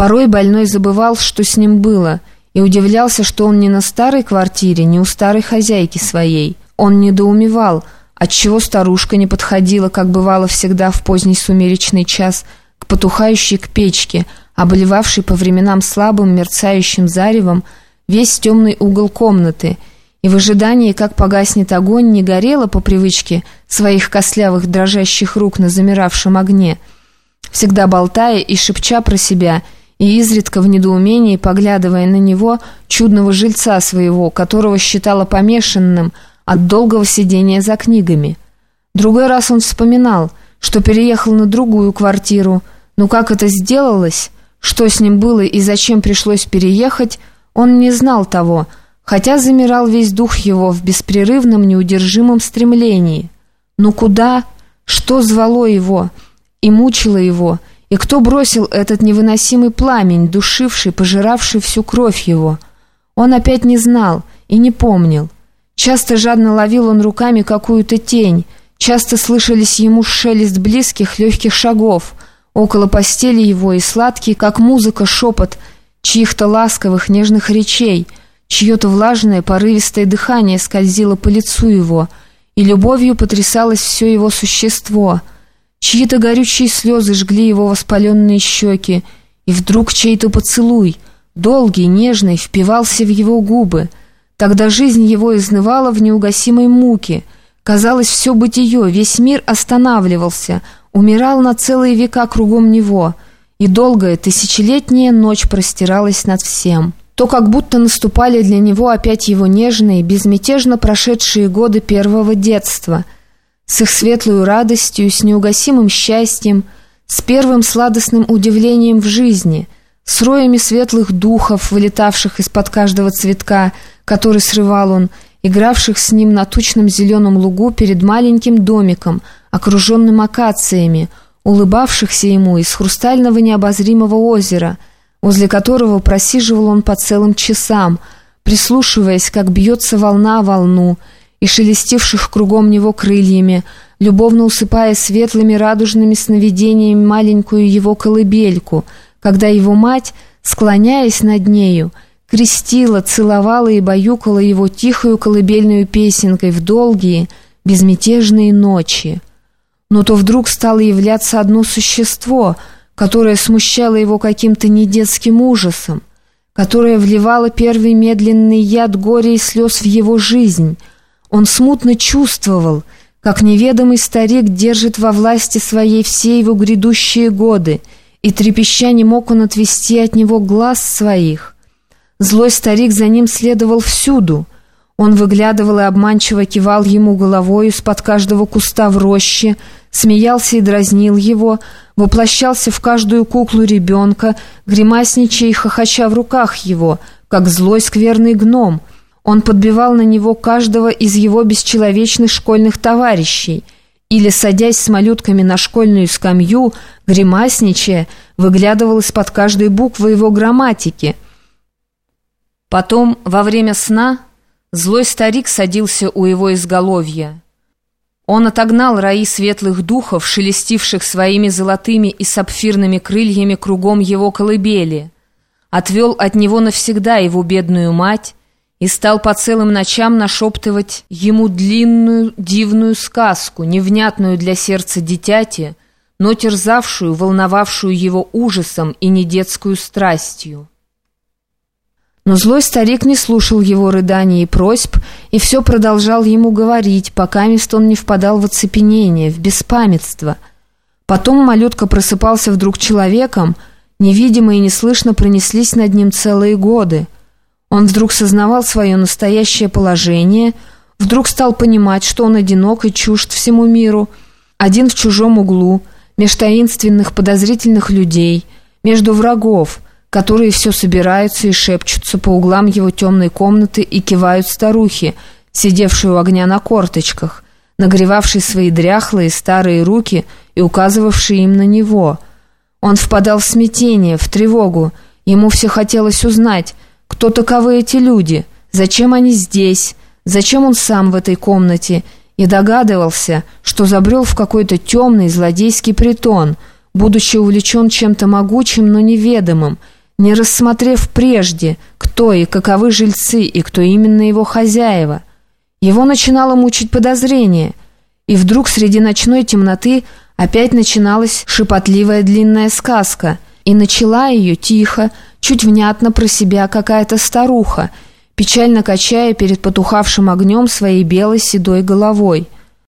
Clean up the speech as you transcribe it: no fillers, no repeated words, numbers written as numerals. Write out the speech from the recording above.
Порой больной забывал, что с ним было, и удивлялся, что он не на старой квартире, не у старой хозяйки своей. Он недоумевал, отчего старушка не подходила, как бывало всегда в поздний сумеречный час, к потухающей к печке, обливавшей по временам слабым мерцающим заревом весь темный угол комнаты, и в ожидании, как погаснет огонь, не горела по привычке своих костлявых дрожащих рук на замиравшем огне, всегда болтая и шепча про себя, и изредка в недоумении поглядывая на него, чудного жильца своего, которого считала помешанным от долгого сидения за книгами. Другой раз он вспоминал, что переехал на другую квартиру, но как это сделалось, что с ним было и зачем пришлось переехать, он не знал того, хотя замирал весь дух его в беспрерывном неудержимом стремлении. Но куда, что звало его и мучило его, и кто бросил этот невыносимый пламень, душивший, пожиравший всю кровь его? Он опять не знал и не помнил. Часто жадно ловил он руками какую-то тень, часто слышались ему шелест близких легких шагов около постели его и сладкий, как музыка, шепот чьих-то ласковых нежных речей, чье-то влажное порывистое дыхание скользило по лицу его, и любовью потрясалось все его существо. Чьи-то горючие слезы жгли его воспаленные щеки, и вдруг чей-то поцелуй, долгий, нежный, впивался в его губы. Тогда жизнь его изнывала в неугасимой муке. Казалось, все бытие, весь мир останавливался, умирал на целые века кругом него, и долгая тысячелетняя ночь простиралась над всем. То как будто наступали для него опять его нежные, безмятежно прошедшие годы первого детства, с их светлой радостью, с неугасимым счастьем, с первым сладостным удивлением в жизни, с роями светлых духов, вылетавших из-под каждого цветка, который срывал он, игравших с ним на тучном зеленом лугу перед маленьким домиком, окруженным акациями, улыбавшихся ему из хрустального необозримого озера, возле которого просиживал он по целым часам, прислушиваясь, как бьется волна о волну, и шелестивших кругом него крыльями, любовно усыпая светлыми радужными сновидениями маленькую его колыбельку, когда его мать, склоняясь над нею, крестила, целовала и баюкала его тихою колыбельную песенкой в долгие, безмятежные ночи. Но то вдруг стало являться одно существо, которое смущало его каким-то недетским ужасом, которое вливало первый медленный яд горя и слез в его жизнь. Он смутно чувствовал, как неведомый старик держит во власти своей все его грядущие годы, и трепеща не мог он отвести от него глаз своих. Злой старик за ним следовал всюду. Он выглядывал и обманчиво кивал ему головой из-под каждого куста в роще, смеялся и дразнил его, воплощался в каждую куклу ребенка, гримасничая и хохоча в руках его, как злой скверный гном. Он подбивал на него каждого из его бесчеловечных школьных товарищей или, садясь с малютками на школьную скамью, гримасничая, выглядывал из-под каждой буквы его грамматики. Потом, во время сна, злой старик садился у его изголовья. Он отогнал раи светлых духов, шелестивших своими золотыми и сапфирными крыльями кругом его колыбели, отвел от него навсегда его бедную мать и стал по целым ночам нашептывать ему длинную дивную сказку, невнятную для сердца дитяти, но терзавшую, волновавшую его ужасом и недетскую страстью. Но злой старик не слушал его рыданий и просьб, и все продолжал ему говорить, покамест он не впадал в оцепенение, в беспамятство. Потом малютка просыпался вдруг человеком, невидимо и неслышно пронеслись над ним целые годы. Он вдруг сознавал свое настоящее положение, вдруг стал понимать, что он одинок и чужд всему миру, один в чужом углу, меж таинственных подозрительных людей, между врагов, которые все собираются и шепчутся по углам его темной комнаты и кивают старухи, сидевшие у огня на корточках, нагревавшие свои дряхлые старые руки и указывавшие им на него. Он впадал в смятение, в тревогу, ему все хотелось узнать, кто таковы эти люди, зачем они здесь, зачем он сам в этой комнате, и догадывался, что забрел в какой-то темный злодейский притон, будучи увлечен чем-то могучим, но неведомым, не рассмотрев прежде, кто и каковы жильцы, и кто именно его хозяева. Его начинало мучить подозрение, и вдруг среди ночной темноты опять начиналась шепотливая длинная сказка, и начала ее тихо, чуть внятно про себя какая-то старуха, печально качая перед потухавшим огнем своей белой седой головой.